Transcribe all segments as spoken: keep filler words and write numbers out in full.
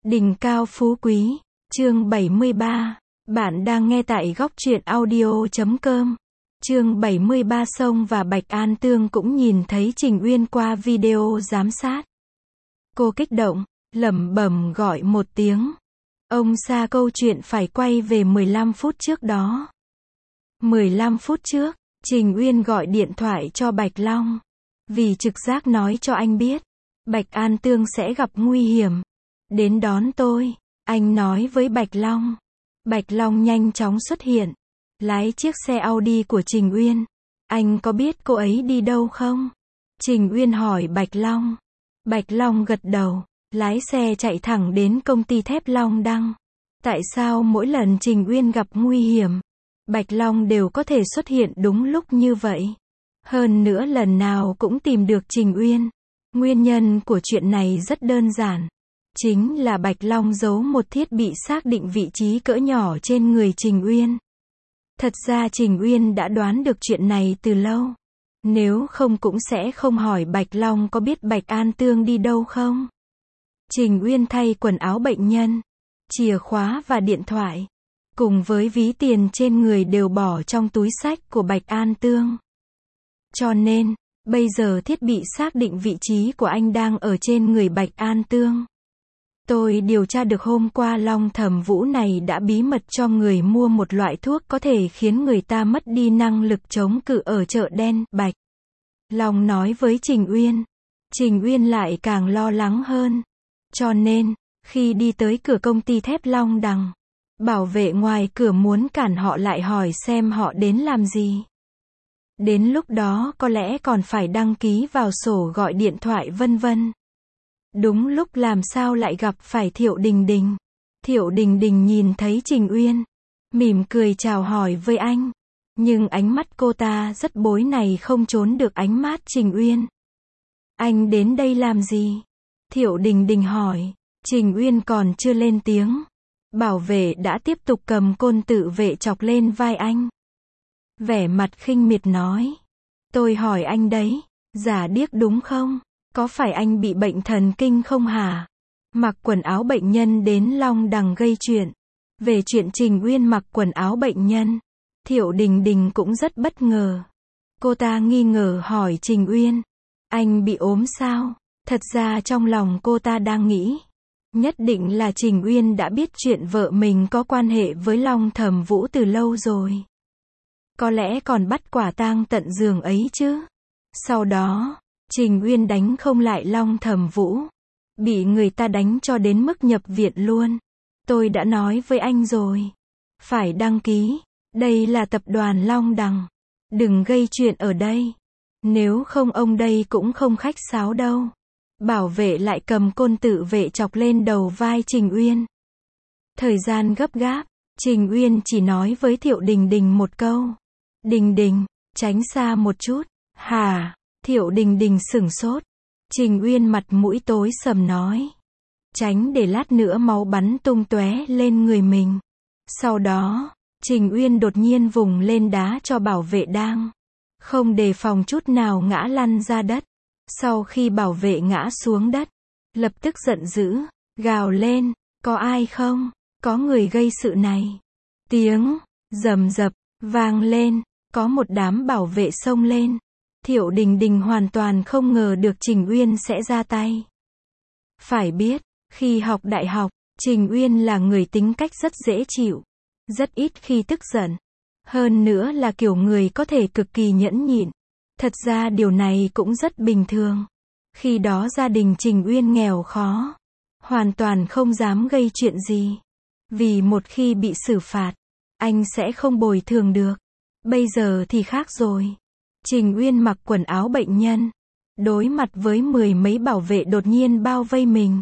Đỉnh cao phú quý, chương bảy mươi ba. Bạn đang nghe tại góc truyện audio chấm com. Chương bảy mươi ba. Sông và Bạch An Tương cũng nhìn thấy Trình Uyên qua video giám sát. Cô kích động, lẩm bẩm gọi một tiếng. Ông xa câu chuyện phải quay về mười lăm phút trước đó. mười lăm phút trước, Trình Uyên gọi điện thoại cho Bạch Long. Vì trực giác nói cho anh biết, Bạch An Tương sẽ gặp nguy hiểm. Đến đón tôi, anh nói với Bạch Long. Bạch Long nhanh chóng xuất hiện, lái chiếc xe Audi của Trình Uyên. Anh có biết cô ấy đi đâu không? Trình Uyên hỏi Bạch Long. Bạch Long gật đầu, lái xe chạy thẳng đến công ty thép Long Đăng. Tại sao mỗi lần Trình Uyên gặp nguy hiểm, Bạch Long đều có thể xuất hiện đúng lúc như vậy? Hơn nữa lần nào cũng tìm được Trình Uyên. Nguyên nhân của chuyện này rất đơn giản. Chính là Bạch Long giấu một thiết bị xác định vị trí cỡ nhỏ trên người Trình Uyên. Thật ra Trình Uyên đã đoán được chuyện này từ lâu. Nếu không cũng sẽ không hỏi Bạch Long có biết Bạch An Tương đi đâu không. Trình Uyên thay quần áo bệnh nhân, chìa khóa và điện thoại, cùng với ví tiền trên người đều bỏ trong túi xách của Bạch An Tương. Cho nên, bây giờ thiết bị xác định vị trí của anh đang ở trên người Bạch An Tương. Tôi điều tra được hôm qua Long Thẩm Vũ này đã bí mật cho người mua một loại thuốc có thể khiến người ta mất đi năng lực chống cự ở chợ đen. Bạch Long nói với Trình Uyên. Trình Uyên lại càng lo lắng hơn. Cho nên, khi đi tới cửa công ty thép Long Đằng, bảo vệ ngoài cửa muốn cản họ lại hỏi xem họ đến làm gì. Đến lúc đó có lẽ còn phải đăng ký vào sổ gọi điện thoại vân vân. Đúng lúc làm sao lại gặp phải Thiệu Đình Đình. Thiệu Đình Đình nhìn thấy Trình Uyên, mỉm cười chào hỏi với anh. Nhưng ánh mắt cô ta rất bối này không trốn được ánh mắt Trình Uyên. Anh đến đây làm gì? Thiệu Đình Đình hỏi. Trình Uyên còn chưa lên tiếng. Bảo vệ đã tiếp tục cầm côn tự vệ chọc lên vai anh. Vẻ mặt khinh miệt nói. Tôi hỏi anh đấy, giả điếc đúng không? Có phải anh bị bệnh thần kinh không hả? Mặc quần áo bệnh nhân đến Long Đằng gây chuyện. Về chuyện Trình Uyên mặc quần áo bệnh nhân, Thiệu Đình Đình cũng rất bất ngờ. Cô ta nghi ngờ hỏi Trình Uyên. Anh bị ốm sao? Thật ra trong lòng cô ta đang nghĩ. Nhất định là Trình Uyên đã biết chuyện vợ mình có quan hệ với Long Thẩm Vũ từ lâu rồi. Có lẽ còn bắt quả tang tận giường ấy chứ. Sau đó, Trình Uyên đánh không lại Long Thẩm Vũ. Bị người ta đánh cho đến mức nhập viện luôn. Tôi đã nói với anh rồi. Phải đăng ký. Đây là tập đoàn Long Đằng. Đừng gây chuyện ở đây. Nếu không ông đây cũng không khách sáo đâu. Bảo vệ lại cầm côn tự vệ chọc lên đầu vai Trình Uyên. Thời gian gấp gáp, Trình Uyên chỉ nói với Thiệu Đình Đình một câu. Đình Đình, tránh xa một chút. Hả? Thiệu Đình Đình sửng sốt. Trình Uyên mặt mũi tối sầm nói. Tránh để lát nữa máu bắn tung tóe lên người mình. Sau đó, Trình Uyên đột nhiên vùng lên đá cho bảo vệ đang không đề phòng chút nào ngã lăn ra đất. Sau khi bảo vệ ngã xuống đất, lập tức giận dữ, gào lên, có ai không? Có người gây sự này. Tiếng rầm rập vang lên, có một đám bảo vệ xông lên. Thiệu Đình Đình hoàn toàn không ngờ được Trình Uyên sẽ ra tay. Phải biết, khi học đại học, Trình Uyên là người tính cách rất dễ chịu, rất ít khi tức giận. Hơn nữa là kiểu người có thể cực kỳ nhẫn nhịn. Thật ra điều này cũng rất bình thường. Khi đó gia đình Trình Uyên nghèo khó, hoàn toàn không dám gây chuyện gì. Vì một khi bị xử phạt, anh sẽ không bồi thường được. Bây giờ thì khác rồi. Trình Uyên mặc quần áo bệnh nhân, đối mặt với mười mấy bảo vệ đột nhiên bao vây mình.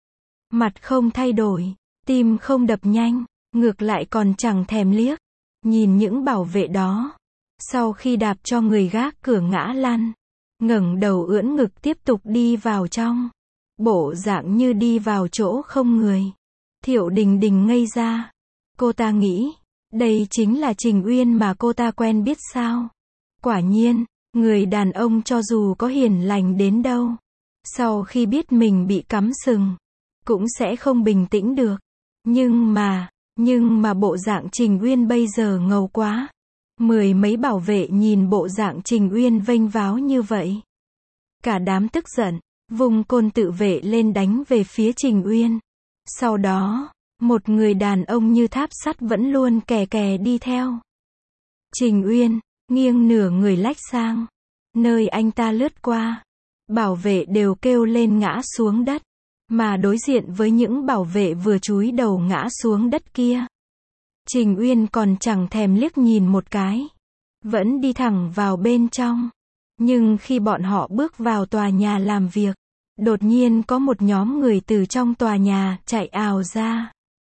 Mặt không thay đổi, tim không đập nhanh, ngược lại còn chẳng thèm liếc. Nhìn những bảo vệ đó. Sau khi đạp cho người gác cửa ngã lăn, ngẩng đầu ưỡn ngực tiếp tục đi vào trong. Bộ dạng như đi vào chỗ không người. Thiệu Đình Đình ngây ra. Cô ta nghĩ, đây chính là Trình Uyên mà cô ta quen biết sao? Quả nhiên, người đàn ông cho dù có hiền lành đến đâu, sau khi biết mình bị cắm sừng, cũng sẽ không bình tĩnh được. Nhưng mà, nhưng mà bộ dạng Trình Uyên bây giờ ngầu quá. Mười mấy bảo vệ nhìn bộ dạng Trình Uyên vênh váo như vậy. Cả đám tức giận, vùng côn tự vệ lên đánh về phía Trình Uyên. Sau đó, một người đàn ông như tháp sắt vẫn luôn kè kè đi theo. Trình Uyên, nghiêng nửa người lách sang. Nơi anh ta lướt qua. Bảo vệ đều kêu lên ngã xuống đất. Mà đối diện với những bảo vệ vừa chúi đầu ngã xuống đất kia. Trình Uyên còn chẳng thèm liếc nhìn một cái. Vẫn đi thẳng vào bên trong. Nhưng khi bọn họ bước vào tòa nhà làm việc, đột nhiên có một nhóm người từ trong tòa nhà chạy ào ra.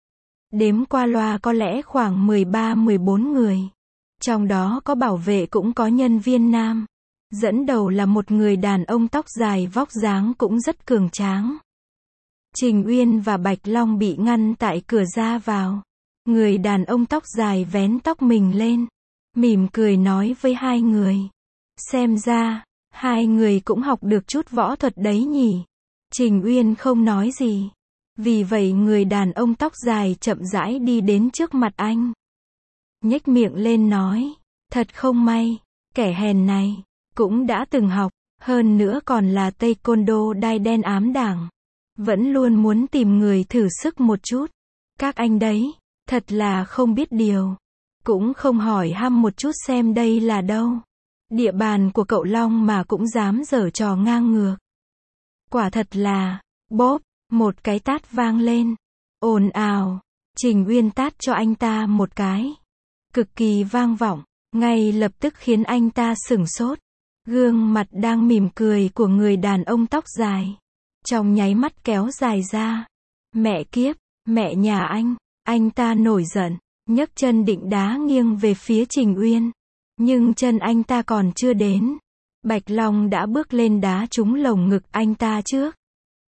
Đếm qua loa có lẽ khoảng mười ba mười bốn người. Trong đó có bảo vệ cũng có nhân viên nam. Dẫn đầu là một người đàn ông tóc dài vóc dáng cũng rất cường tráng. Trình Uyên và Bạch Long bị ngăn tại cửa ra vào. Người đàn ông tóc dài vén tóc mình lên, mỉm cười nói với hai người. Xem ra, hai người cũng học được chút võ thuật đấy nhỉ. Trình Uyên không nói gì. Vì vậy người đàn ông tóc dài chậm rãi đi đến trước mặt anh. Nhếch miệng lên nói, thật không may, kẻ hèn này, cũng đã từng học, hơn nữa còn là taekwondo đai đen ám đảng. Vẫn luôn muốn tìm người thử sức một chút. Các anh đấy, thật là không biết điều. Cũng không hỏi thăm một chút xem đây là đâu. Địa bàn của cậu Long mà cũng dám giở trò ngang ngược. Quả thật là, bóp, một cái tát vang lên. Ồn ào, Trình Uyên tát cho anh ta một cái. Cực kỳ vang vọng, ngay lập tức khiến anh ta sửng sốt. Gương mặt đang mỉm cười của người đàn ông tóc dài. Trong nháy mắt kéo dài ra. Mẹ kiếp, mẹ nhà anh, anh ta nổi giận, nhấc chân định đá nghiêng về phía Trình Uyên. Nhưng chân anh ta còn chưa đến. Bạch Long đã bước lên đá trúng lồng ngực anh ta trước.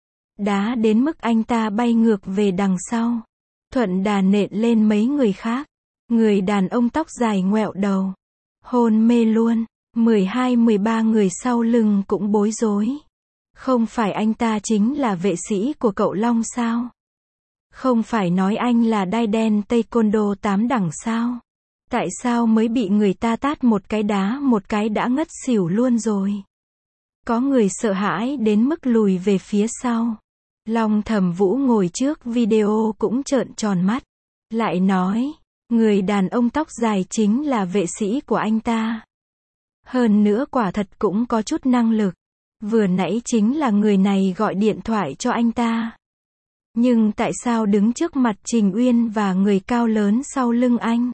Đá đến mức anh ta bay ngược về đằng sau. Thuận đà nện lên mấy người khác. Người đàn ông tóc dài ngoẹo đầu. Hôn mê luôn. mười hai mười ba người sau lưng cũng bối rối. Không phải anh ta chính là vệ sĩ của cậu Long sao? Không phải nói anh là đai đen taekwondo tám đẳng sao? Tại sao mới bị người ta tát một cái đá một cái đã ngất xỉu luôn rồi? Có người sợ hãi đến mức lùi về phía sau. Long Thẩm Vũ ngồi trước video cũng trợn tròn mắt. Lại nói, người đàn ông tóc dài chính là vệ sĩ của anh ta. Hơn nữa quả thật cũng có chút năng lực. Vừa nãy chính là người này gọi điện thoại cho anh ta. Nhưng tại sao đứng trước mặt Trình Uyên và người cao lớn sau lưng anh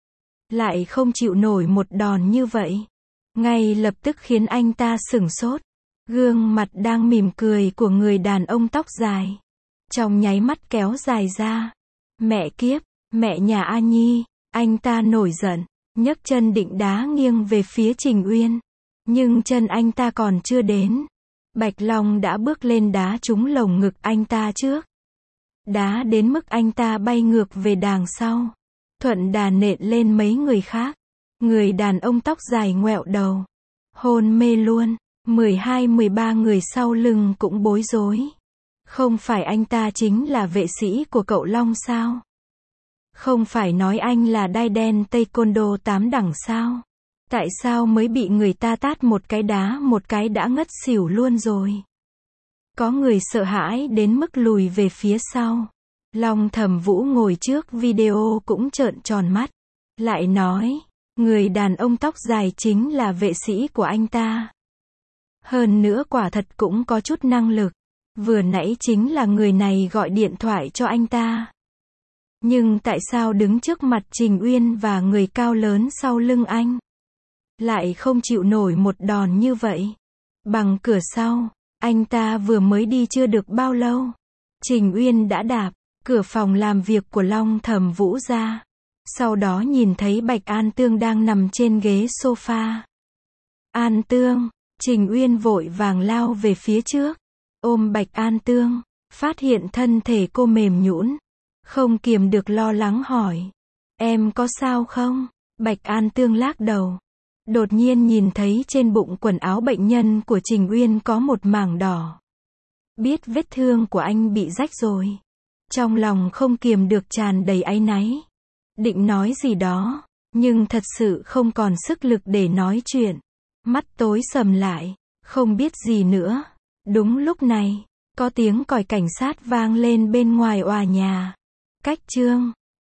lại không chịu nổi một đòn như vậy? Ngay lập tức khiến anh ta sửng sốt. Gương mặt đang mỉm cười của người đàn ông tóc dài trong nháy mắt kéo dài ra. Mẹ kiếp, mẹ nhà A Nhi, anh ta nổi giận, nhấc chân định đá nghiêng về phía Trình Uyên. Nhưng chân anh ta còn chưa đến. Bạch Long đã bước lên đá trúng lồng ngực anh ta trước. Đá đến mức anh ta bay ngược về đằng sau. Thuận đà nện lên mấy người khác. Người đàn ông tóc dài ngoẹo đầu. Hôn mê luôn. mười hai mười ba người sau lưng cũng bối rối. Không phải anh ta chính là vệ sĩ của cậu Long sao? Không phải nói anh là đai đen taekwondo tám đẳng sao? Tại sao mới bị người ta tát một cái đá một cái đã ngất xỉu luôn rồi? Có người sợ hãi đến mức lùi về phía sau. Long Thẩm Vũ ngồi trước video cũng trợn tròn mắt. Lại nói, người đàn ông tóc dài chính là vệ sĩ của anh ta. Hơn nữa quả thật cũng có chút năng lực. Vừa nãy chính là người này gọi điện thoại cho anh ta. Nhưng tại sao đứng trước mặt Trình Uyên và người cao lớn sau lưng anh lại không chịu nổi một đòn như vậy? Bằng cửa sau, anh ta vừa mới đi chưa được bao lâu. Trình Uyên đã đạp cửa phòng làm việc của Long Thẩm Vũ ra. Sau đó nhìn thấy Bạch An Tương đang nằm trên ghế sofa. An Tương, Trình Uyên vội vàng lao về phía trước. Ôm Bạch An Tương, phát hiện thân thể cô mềm nhũn. Không kiềm được lo lắng hỏi. Em có sao không? Bạch An Tương lắc đầu. Đột nhiên nhìn thấy trên bụng quần áo bệnh nhân của Trình Uyên có một mảng đỏ. biết vết thương của anh bị rách rồi. Trong lòng không kiềm được tràn đầy áy náy. Định nói gì đó, nhưng thật sự không còn sức lực để nói chuyện. Mắt tối sầm lại, không biết gì nữa. Đúng lúc này, có tiếng còi cảnh sát vang lên bên ngoài tòa nhà. Cách Trương